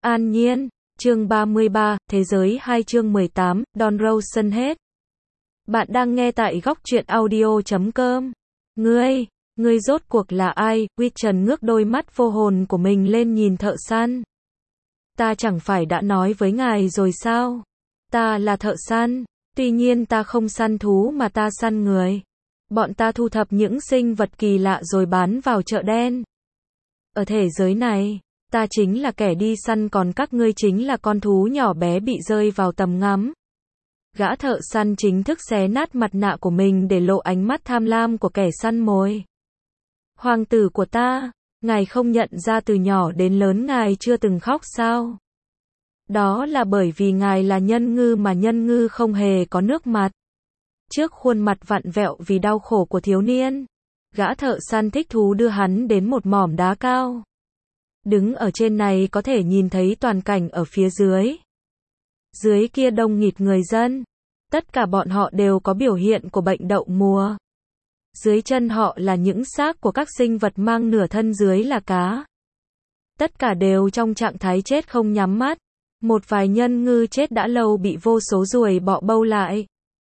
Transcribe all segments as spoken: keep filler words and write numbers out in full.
An Nhiên, chương ba mươi ba, Thế giới hai chương mười tám, Don Rosen hết. Bạn đang nghe tại góc truyện audio chấm com. Ngươi, ngươi rốt cuộc là ai? Witchen ngước đôi mắt vô hồn của mình lên nhìn thợ săn. Ta chẳng phải đã nói với ngài rồi sao? Ta là thợ săn, tuy nhiên ta không săn thú mà ta săn người. Bọn ta thu thập những sinh vật kỳ lạ rồi bán vào chợ đen. Ở thế giới này, ta chính là kẻ đi săn còn các ngươi chính là con thú nhỏ bé bị rơi vào tầm ngắm. Gã thợ săn chính thức xé nát mặt nạ của mình để lộ ánh mắt tham lam của kẻ săn mồi. Hoàng tử của ta, ngài không nhận ra từ nhỏ đến lớn ngài chưa từng khóc sao? Đó là bởi vì ngài là nhân ngư mà nhân ngư không hề có nước mặt. Trước khuôn mặt vặn vẹo vì đau khổ của thiếu niên, gã thợ săn thích thú đưa hắn đến một mỏm đá cao. Đứng ở trên này có thể nhìn thấy toàn cảnh ở phía dưới. Dưới kia đông nghịt người dân. Tất cả bọn họ đều có biểu hiện của bệnh đậu mùa. Dưới chân họ là những xác của các sinh vật mang nửa thân dưới là cá. Tất cả đều trong trạng thái chết không nhắm mắt. Một vài nhân ngư chết đã lâu bị vô số ruồi bọ bâu lại.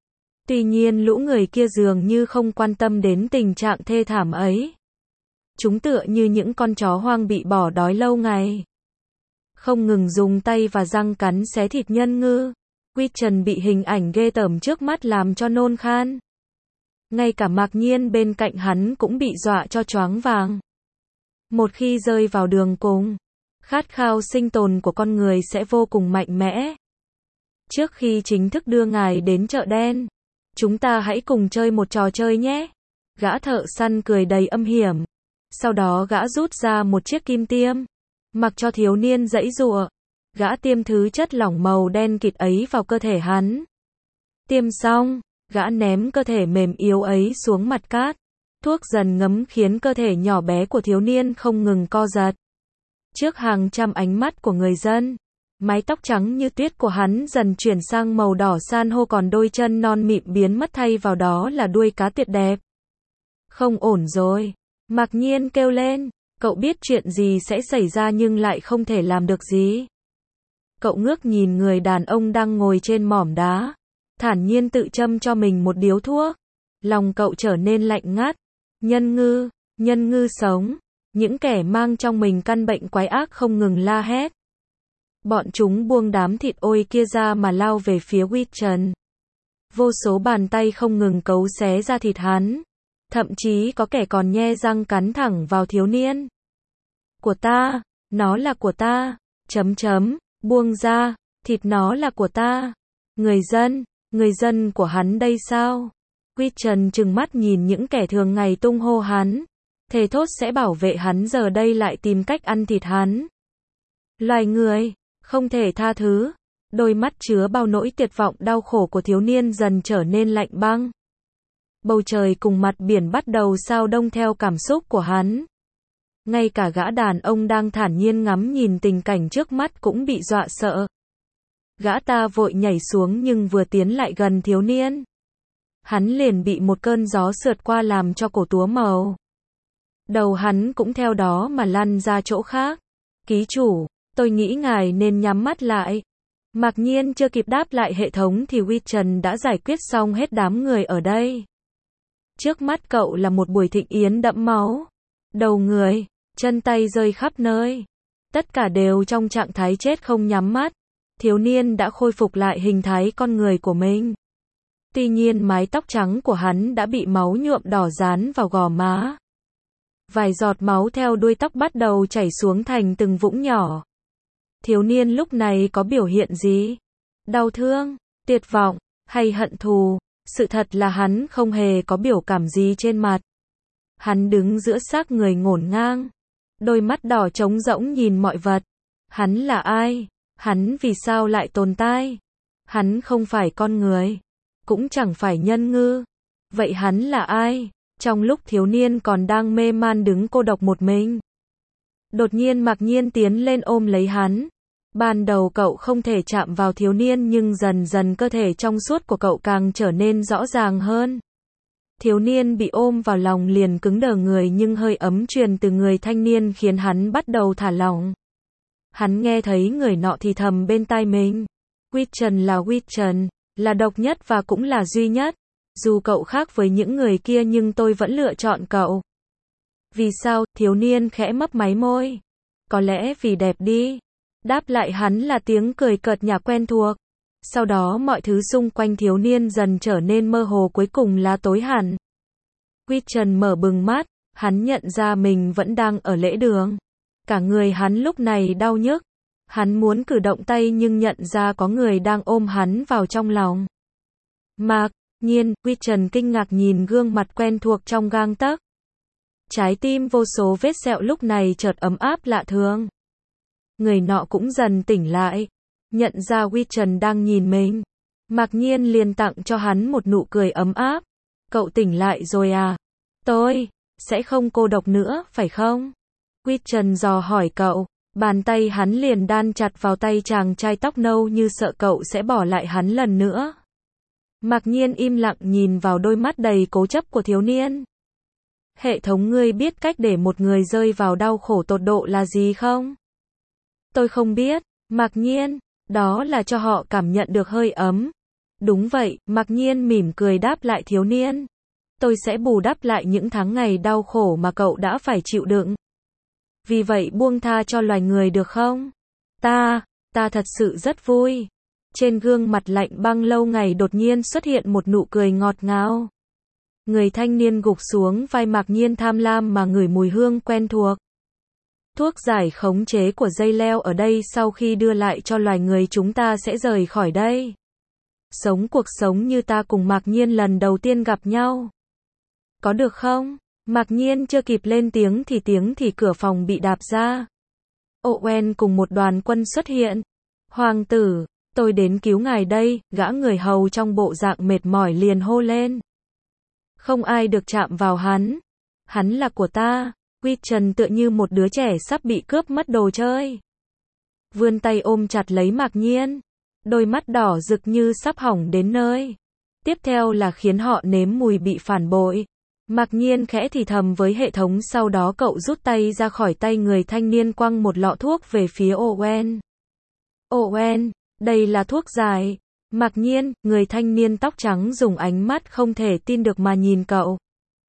Tuy nhiên lũ người kia dường như không quan tâm đến tình trạng thê thảm ấy. Chúng tựa như những con chó hoang bị bỏ đói lâu ngày. Không ngừng dùng tay và răng cắn xé thịt nhân ngư. Witchen bị hình ảnh ghê tởm trước mắt làm cho nôn khan. Ngay cả Mạc Nhiên bên cạnh hắn cũng bị dọa cho choáng váng. Một khi rơi vào đường cùng, khát khao sinh tồn của con người sẽ vô cùng mạnh mẽ. Trước khi chính thức đưa ngài đến chợ đen, chúng ta hãy cùng chơi một trò chơi nhé. Gã thợ săn cười đầy âm hiểm. Sau đó gã rút ra một chiếc kim tiêm, mặc cho thiếu niên giãy giụa. Gã tiêm thứ chất lỏng màu đen kịt ấy vào cơ thể hắn. Tiêm xong, gã ném cơ thể mềm yếu ấy xuống mặt cát. Thuốc dần ngấm khiến cơ thể nhỏ bé của thiếu niên không ngừng co giật. Trước hàng trăm ánh mắt của người dân, mái tóc trắng như tuyết của hắn dần chuyển sang màu đỏ san hô, còn đôi chân non mịn biến mất thay vào đó là đuôi cá tuyệt đẹp. Không ổn rồi. Mạc Nhiên kêu lên, cậu biết chuyện gì sẽ xảy ra nhưng lại không thể làm được gì. Cậu ngước nhìn người đàn ông đang ngồi trên mỏm đá, thản nhiên tự châm cho mình một điếu thuốc. Lòng cậu trở nên lạnh ngắt. Nhân ngư, nhân ngư sống, những kẻ mang trong mình căn bệnh quái ác không ngừng la hét. Bọn chúng buông đám thịt ôi kia ra mà lao về phía Witchen. Vô số bàn tay không ngừng cấu xé ra thịt hắn. Thậm chí có kẻ còn nhe răng cắn thẳng vào thiếu niên. Của ta, nó là của ta, chấm chấm, buông ra, thịt nó là của ta. Người dân, người dân của hắn đây sao? Witchen trừng mắt nhìn những kẻ thường ngày tung hô hắn. Thề thốt sẽ bảo vệ hắn, giờ đây lại tìm cách ăn thịt hắn. Loài người, không thể tha thứ. Đôi mắt chứa bao nỗi tuyệt vọng đau khổ của thiếu niên dần trở nên lạnh băng. Bầu trời cùng mặt biển bắt đầu sao đông theo cảm xúc của hắn. Ngay cả gã đàn ông đang thản nhiên ngắm nhìn tình cảnh trước mắt cũng bị dọa sợ. Gã ta vội nhảy xuống nhưng vừa tiến lại gần thiếu niên, hắn liền bị một cơn gió sượt qua làm cho cổ túa màu. Đầu hắn cũng theo đó mà lăn ra chỗ khác. Ký chủ, tôi nghĩ ngài nên nhắm mắt lại. Mạc Nhiên chưa kịp đáp lại hệ thống thì Witchen đã giải quyết xong hết đám người ở đây. Trước mắt cậu là một buổi thịnh yến đẫm máu. Đầu người, chân tay rơi khắp nơi. Tất cả đều trong trạng thái chết không nhắm mắt. Thiếu niên đã khôi phục lại hình thái con người của mình. Tuy nhiên mái tóc trắng của hắn đã bị máu nhuộm đỏ dán vào gò má. Vài giọt máu theo đuôi tóc bắt đầu chảy xuống thành từng vũng nhỏ. Thiếu niên lúc này có biểu hiện gì? Đau thương, tuyệt vọng, hay hận thù? Sự thật là hắn không hề có biểu cảm gì trên mặt. Hắn đứng giữa xác người ngổn ngang. Đôi mắt đỏ trống rỗng nhìn mọi vật. Hắn là ai? Hắn vì sao lại tồn tại? Hắn không phải con người. Cũng chẳng phải nhân ngư. Vậy hắn là ai? Trong lúc thiếu niên còn đang mê man đứng cô độc một mình, đột nhiên Mạc Nhiên tiến lên ôm lấy hắn. Ban đầu cậu không thể chạm vào thiếu niên nhưng dần dần cơ thể trong suốt của cậu càng trở nên rõ ràng hơn. Thiếu niên bị ôm vào lòng liền cứng đờ người nhưng hơi ấm truyền từ người thanh niên khiến hắn bắt đầu thả lỏng. Hắn nghe thấy người nọ thì thầm bên tai mình. Witchen là Witchen, là độc nhất và cũng là duy nhất. Dù cậu khác với những người kia nhưng tôi vẫn lựa chọn cậu. Vì sao? Thiếu niên khẽ mấp máy môi. Có lẽ vì đẹp đi. Đáp lại hắn là tiếng cười cợt nhả quen thuộc. Sau đó mọi thứ xung quanh thiếu niên dần trở nên mơ hồ, cuối cùng là tối hẳn. Witchen mở bừng mắt, hắn nhận ra mình vẫn đang ở lễ đường. Cả người hắn lúc này đau nhức. Hắn muốn cử động tay nhưng nhận ra có người đang ôm hắn vào trong lòng. Mặc nhiên, Witchen kinh ngạc nhìn gương mặt quen thuộc trong gang tấc. Trái tim vô số vết sẹo lúc này chợt ấm áp lạ thường. Người nọ cũng dần tỉnh lại. Nhận ra Witchen đang nhìn mình. Mặc nhiên liền tặng cho hắn một nụ cười ấm áp. Cậu tỉnh lại rồi à? Tôi sẽ không cô độc nữa, phải không? Witchen dò hỏi cậu. Bàn tay hắn liền đan chặt vào tay chàng trai tóc nâu như sợ cậu sẽ bỏ lại hắn lần nữa. Mặc nhiên im lặng nhìn vào đôi mắt đầy cố chấp của thiếu niên. Hệ thống, ngươi biết cách để một người rơi vào đau khổ tột độ là gì không? Tôi không biết. Mặc nhiên, đó là cho họ cảm nhận được hơi ấm. Đúng vậy, mặc nhiên mỉm cười đáp lại thiếu niên. Tôi sẽ bù đắp lại những tháng ngày đau khổ mà cậu đã phải chịu đựng. Vì vậy buông tha cho loài người được không? Ta, ta thật sự rất vui. Trên gương mặt lạnh băng lâu ngày đột nhiên xuất hiện một nụ cười ngọt ngào. Người thanh niên gục xuống vai Mặc nhiên tham lam mà ngửi mùi hương quen thuộc. Thuốc giải khống chế của dây leo ở đây, sau khi đưa lại cho loài người chúng ta sẽ rời khỏi đây. Sống cuộc sống như ta cùng Mặc nhiên lần đầu tiên gặp nhau. Có được không? Mặc nhiên chưa kịp lên tiếng thì tiếng thì cửa phòng bị đạp ra. Owen cùng một đoàn quân xuất hiện. Hoàng tử, tôi đến cứu ngài đây, gã người hầu trong bộ dạng mệt mỏi liền hô lên. Không ai được chạm vào hắn. Hắn là của ta. Witchen tựa như một đứa trẻ sắp bị cướp mất đồ chơi. Vươn tay ôm chặt lấy Mặc nhiên. Đôi mắt đỏ rực như sắp hỏng đến nơi. Tiếp theo là khiến họ nếm mùi bị phản bội. Mặc nhiên khẽ thì thầm với hệ thống, sau đó cậu rút tay ra khỏi tay người thanh niên quăng một lọ thuốc về phía Owen. Owen, đây là thuốc giải. Mặc nhiên, người thanh niên tóc trắng dùng ánh mắt không thể tin được mà nhìn cậu.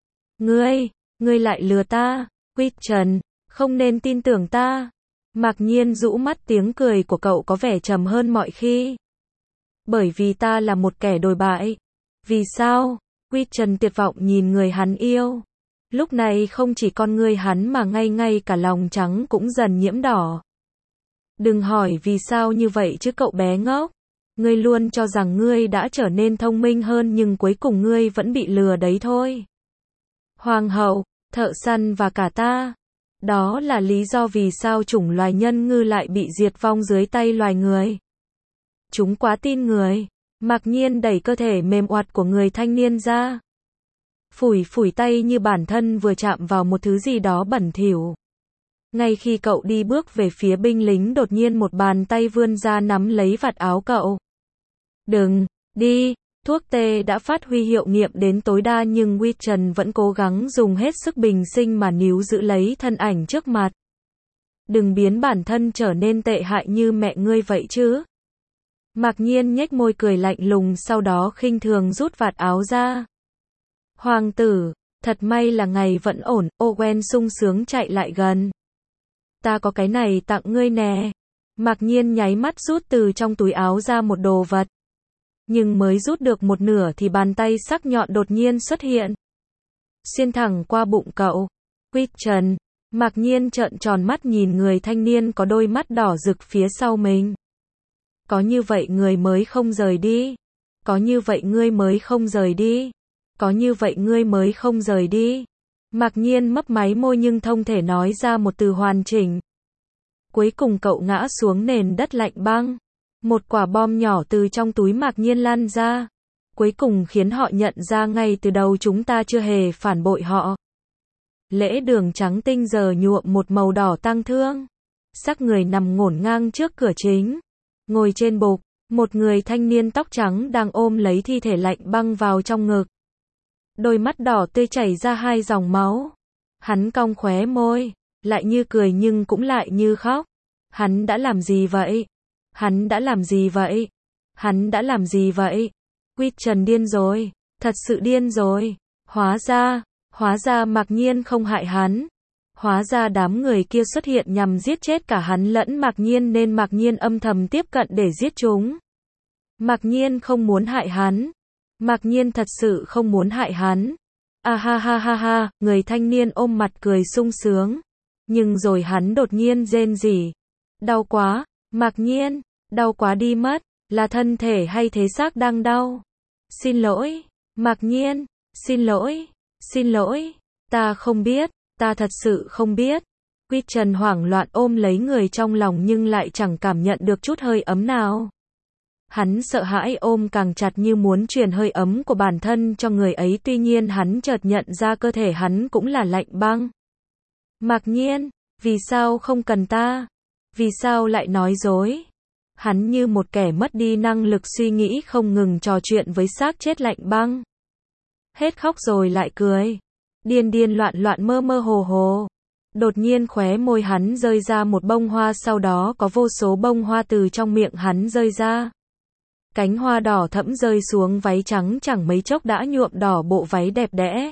Ngươi, ngươi lại lừa ta. Witchen, không nên tin tưởng ta. Mặc nhiên rũ mắt, tiếng cười của cậu có vẻ trầm hơn mọi khi. Bởi vì ta là một kẻ đồi bại. Vì sao? Witchen tuyệt vọng nhìn người hắn yêu. Lúc này không chỉ con ngươi hắn mà ngay ngay cả lòng trắng cũng dần nhiễm đỏ. Đừng hỏi vì sao như vậy chứ cậu bé ngốc. Ngươi luôn cho rằng ngươi đã trở nên thông minh hơn nhưng cuối cùng ngươi vẫn bị lừa đấy thôi. Hoàng hậu, thợ săn và cả ta. Đó là lý do vì sao chủng loài nhân ngư lại bị diệt vong dưới tay loài người. Chúng quá tin người. Mặc nhiên đẩy cơ thể mềm oặt của người thanh niên ra. Phủi phủi tay như bản thân vừa chạm vào một thứ gì đó bẩn thỉu. Ngay khi cậu đi bước về phía binh lính, đột nhiên một bàn tay vươn ra nắm lấy vạt áo cậu. Đừng, đi, thuốc tê đã phát huy hiệu nghiệm đến tối đa nhưng Witchen vẫn cố gắng dùng hết sức bình sinh mà níu giữ lấy thân ảnh trước mặt. Đừng biến bản thân trở nên tệ hại như mẹ ngươi vậy chứ. Mặc nhiên nhếch môi cười lạnh lùng, sau đó khinh thường rút vạt áo ra. Hoàng tử, thật may là ngày vẫn ổn. Owen sung sướng chạy lại gần. Ta có cái này tặng ngươi nè. Mặc nhiên nháy mắt rút từ trong túi áo ra một đồ vật. Nhưng mới rút được một nửa thì bàn tay sắc nhọn đột nhiên xuất hiện. Xuyên thẳng qua bụng cậu. Witchen, Mặc nhiên trợn tròn mắt nhìn người thanh niên có đôi mắt đỏ rực phía sau mình. Có như vậy người mới không rời đi. Có như vậy ngươi mới không rời đi. Có như vậy ngươi mới không rời đi. Mặc nhiên mấp máy môi nhưng không thể nói ra một từ hoàn chỉnh. Cuối cùng cậu ngã xuống nền đất lạnh băng. Một quả bom nhỏ từ trong túi Mặc nhiên lan ra. Cuối cùng khiến họ nhận ra ngay từ đầu chúng ta chưa hề phản bội họ. Lễ đường trắng tinh giờ nhuộm một màu đỏ tang thương. Xác người nằm ngổn ngang trước cửa chính. Ngồi trên bục, một người thanh niên tóc trắng đang ôm lấy thi thể lạnh băng vào trong ngực. Đôi mắt đỏ tươi chảy ra hai dòng máu. Hắn cong khóe môi, lại như cười nhưng cũng lại như khóc. Hắn đã làm gì vậy? Hắn đã làm gì vậy? Hắn đã làm gì vậy? Quýt Trần điên rồi. Thật sự điên rồi. Hóa ra, hóa ra Mạc Nhiên không hại hắn. Hóa ra đám người kia xuất hiện nhằm giết chết cả hắn lẫn Mạc Nhiên nên Mạc Nhiên âm thầm tiếp cận để giết chúng. Mạc Nhiên không muốn hại hắn. Mạc Nhiên thật sự không muốn hại hắn. À ha ha ha ha, người thanh niên ôm mặt cười sung sướng. Nhưng rồi hắn đột nhiên rên rỉ. Đau quá, Mạc Nhiên, đau quá đi mất, là thân thể hay thế xác đang đau? Xin lỗi, Mạc Nhiên, xin lỗi, xin lỗi, ta không biết, ta thật sự không biết. Quýt Trần hoảng loạn ôm lấy người trong lòng nhưng lại chẳng cảm nhận được chút hơi ấm nào. Hắn sợ hãi ôm càng chặt như muốn truyền hơi ấm của bản thân cho người ấy, tuy nhiên hắn chợt nhận ra cơ thể hắn cũng là lạnh băng. Mạc Nhiên, vì sao không cần ta? Vì sao lại nói dối? Hắn như một kẻ mất đi năng lực suy nghĩ không ngừng trò chuyện với xác chết lạnh băng. Hết khóc rồi lại cười. Điên điên loạn loạn mơ mơ hồ hồ. Đột nhiên khóe môi hắn rơi ra một bông hoa, sau đó có vô số bông hoa từ trong miệng hắn rơi ra. Cánh hoa đỏ thẫm rơi xuống váy trắng chẳng mấy chốc đã nhuộm đỏ bộ váy đẹp đẽ.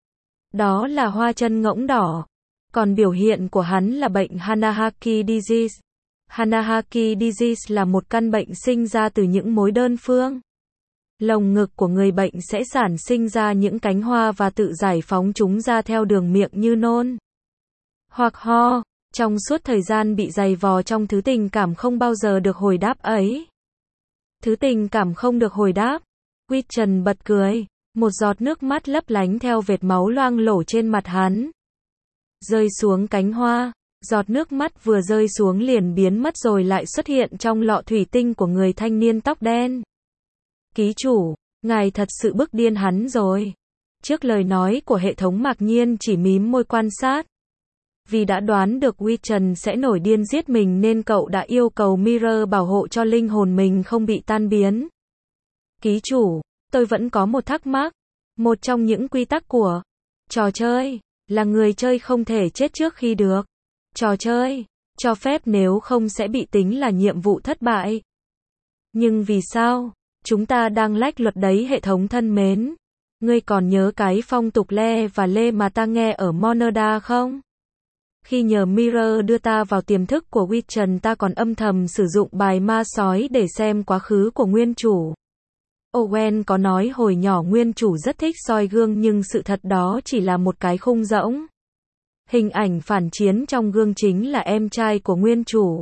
Đó là hoa chân ngỗng đỏ. Còn biểu hiện của hắn là bệnh Hanahaki disease. Hanahaki disease là một căn bệnh sinh ra từ những mối đơn phương. Lồng ngực của người bệnh sẽ sản sinh ra những cánh hoa và tự giải phóng chúng ra theo đường miệng như nôn hoặc ho. Trong suốt thời gian bị dày vò trong thứ tình cảm không bao giờ được hồi đáp ấy. Thứ tình cảm không được hồi đáp. Quýt Trần bật cười. Một giọt nước mắt lấp lánh theo vệt máu loang lổ trên mặt hắn. Rơi xuống cánh hoa. Giọt nước mắt vừa rơi xuống liền biến mất rồi lại xuất hiện trong lọ thủy tinh của người thanh niên tóc đen. Ký chủ, ngài thật sự bức điên hắn rồi. Trước lời nói của hệ thống, Mạc Nhiên chỉ mím môi quan sát. Vì đã đoán được Quýt Trần sẽ nổi điên giết mình nên cậu đã yêu cầu Mirror bảo hộ cho linh hồn mình không bị tan biến. Ký chủ, tôi vẫn có một thắc mắc. Một trong những quy tắc của trò chơi là người chơi không thể chết trước khi được. Trò chơi cho phép nếu không sẽ bị tính là nhiệm vụ thất bại. Nhưng vì sao? Chúng ta đang lách luật đấy hệ thống thân mến. Ngươi còn nhớ cái phong tục le và lê mà ta nghe ở Monoda không? Khi nhờ Mirror đưa ta vào tiềm thức của Quýt Trần, ta còn âm thầm sử dụng bài ma sói để xem quá khứ của nguyên chủ. Owen có nói hồi nhỏ nguyên chủ rất thích soi gương nhưng sự thật đó chỉ là một cái khung rỗng. Hình ảnh phản chiến trong gương chính là em trai của nguyên chủ.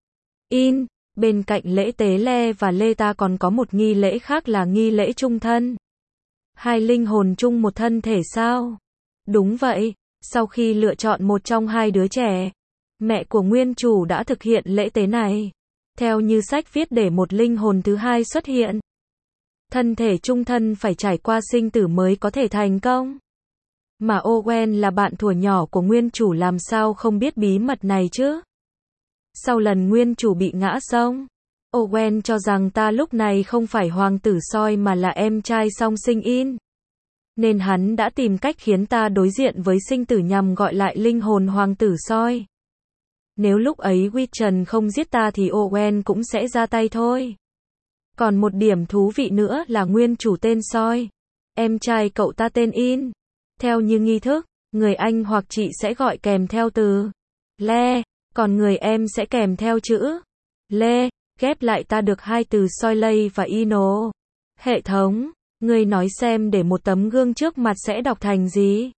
In, bên cạnh lễ tế le và lê ta còn có một nghi lễ khác là nghi lễ chung thân. Hai linh hồn chung một thân thể sao? Đúng vậy, sau khi lựa chọn một trong hai đứa trẻ, mẹ của nguyên chủ đã thực hiện lễ tế này. Theo như sách viết để một linh hồn thứ hai xuất hiện. Thân thể chung thân phải trải qua sinh tử mới có thể thành công. Mà Owen là bạn thuở nhỏ của nguyên chủ làm sao không biết bí mật này chứ? Sau lần nguyên chủ bị ngã sông, Owen cho rằng ta lúc này không phải hoàng tử soi mà là em trai song sinh In. Nên hắn đã tìm cách khiến ta đối diện với sinh tử nhằm gọi lại linh hồn hoàng tử soi. Nếu lúc ấy Quýt Trần không giết ta thì Owen cũng sẽ ra tay thôi. Còn một điểm thú vị nữa là nguyên chủ tên soi. Em trai cậu ta tên In. Theo như nghi thức, người anh hoặc chị sẽ gọi kèm theo từ le, còn người em sẽ kèm theo chữ lê, ghép lại ta được hai từ soi lây và ino. Hệ thống, ngươi nói xem để một tấm gương trước mặt sẽ đọc thành gì?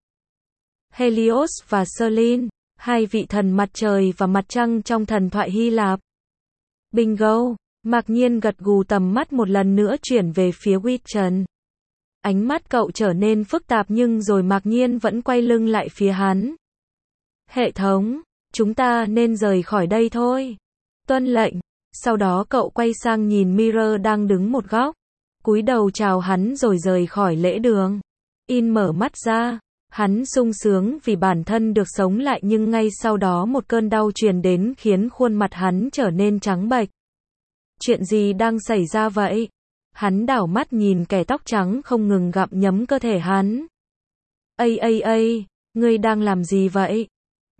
Helios và Selene, hai vị thần mặt trời và mặt trăng trong thần thoại Hy Lạp. Bingo, Mạc Nhiên gật gù, tầm mắt một lần nữa chuyển về phía Quýt Trần. Ánh mắt cậu trở nên phức tạp nhưng rồi Mạc Nhiên vẫn quay lưng lại phía hắn. Hệ thống, chúng ta nên rời khỏi đây thôi. Tuân lệnh. Sau đó cậu quay sang nhìn Mirror đang đứng một góc. Cúi đầu chào hắn rồi rời khỏi lễ đường. In mở mắt ra. Hắn sung sướng vì bản thân được sống lại nhưng ngay sau đó một cơn đau truyền đến khiến khuôn mặt hắn trở nên trắng bệch. Chuyện gì đang xảy ra vậy? Hắn đảo mắt nhìn kẻ tóc trắng không ngừng gặm nhấm cơ thể hắn. Ây ây ây, ngươi đang làm gì vậy?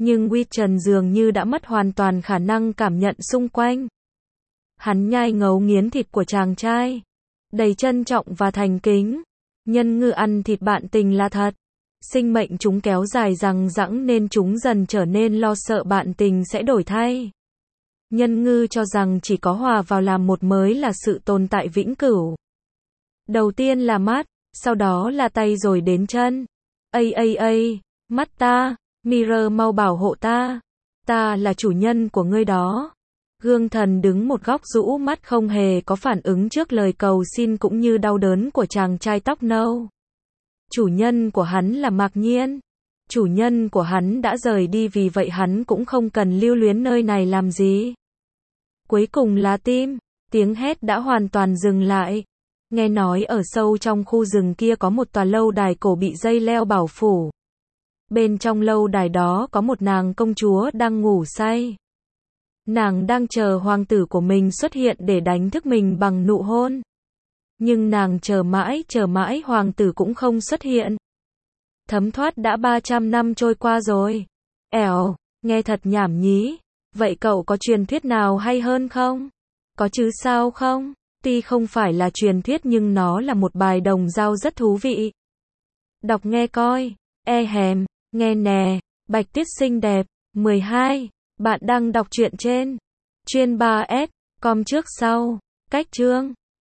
Nhưng Witchen dường như đã mất hoàn toàn khả năng cảm nhận xung quanh. Hắn nhai ngấu nghiến thịt của chàng trai, đầy trân trọng và thành kính. Nhân ngư ăn thịt bạn tình là thật. Sinh mệnh chúng kéo dài rằng rẵng nên chúng dần trở nên lo sợ bạn tình sẽ đổi thay. Nhân ngư cho rằng chỉ có hòa vào làm một mới là sự tồn tại vĩnh cửu. Đầu tiên là mắt, sau đó là tay rồi đến chân. Ây ây ây, mắt ta, Mirror mau bảo hộ ta. Ta là chủ nhân của ngươi đó. Gương thần đứng một góc rũ mắt không hề có phản ứng trước lời cầu xin cũng như đau đớn của chàng trai tóc nâu. Chủ nhân của hắn là Mạc Nhiên. Chủ nhân của hắn đã rời đi vì vậy hắn cũng không cần lưu luyến nơi này làm gì. Cuối cùng là tim. Tiếng hét đã hoàn toàn dừng lại. Nghe nói ở sâu trong khu rừng kia có một tòa lâu đài cổ bị dây leo bảo phủ. Bên trong lâu đài đó có một nàng công chúa đang ngủ say. Nàng đang chờ hoàng tử của mình xuất hiện để đánh thức mình bằng nụ hôn. Nhưng nàng chờ mãi chờ mãi hoàng tử cũng không xuất hiện. Thấm thoát đã ba trăm năm trôi qua rồi. Ẻo, nghe thật nhảm nhí. Vậy cậu có truyền thuyết nào hay hơn không? Có chứ sao không? Tuy không phải là truyền thuyết nhưng nó là một bài đồng dao rất thú vị. Đọc nghe coi. E hèm, nghe nè, Bạch Tuyết xinh đẹp. mười hai. Bạn đang đọc truyện trên chuyên ba S com trước sau. Cách chương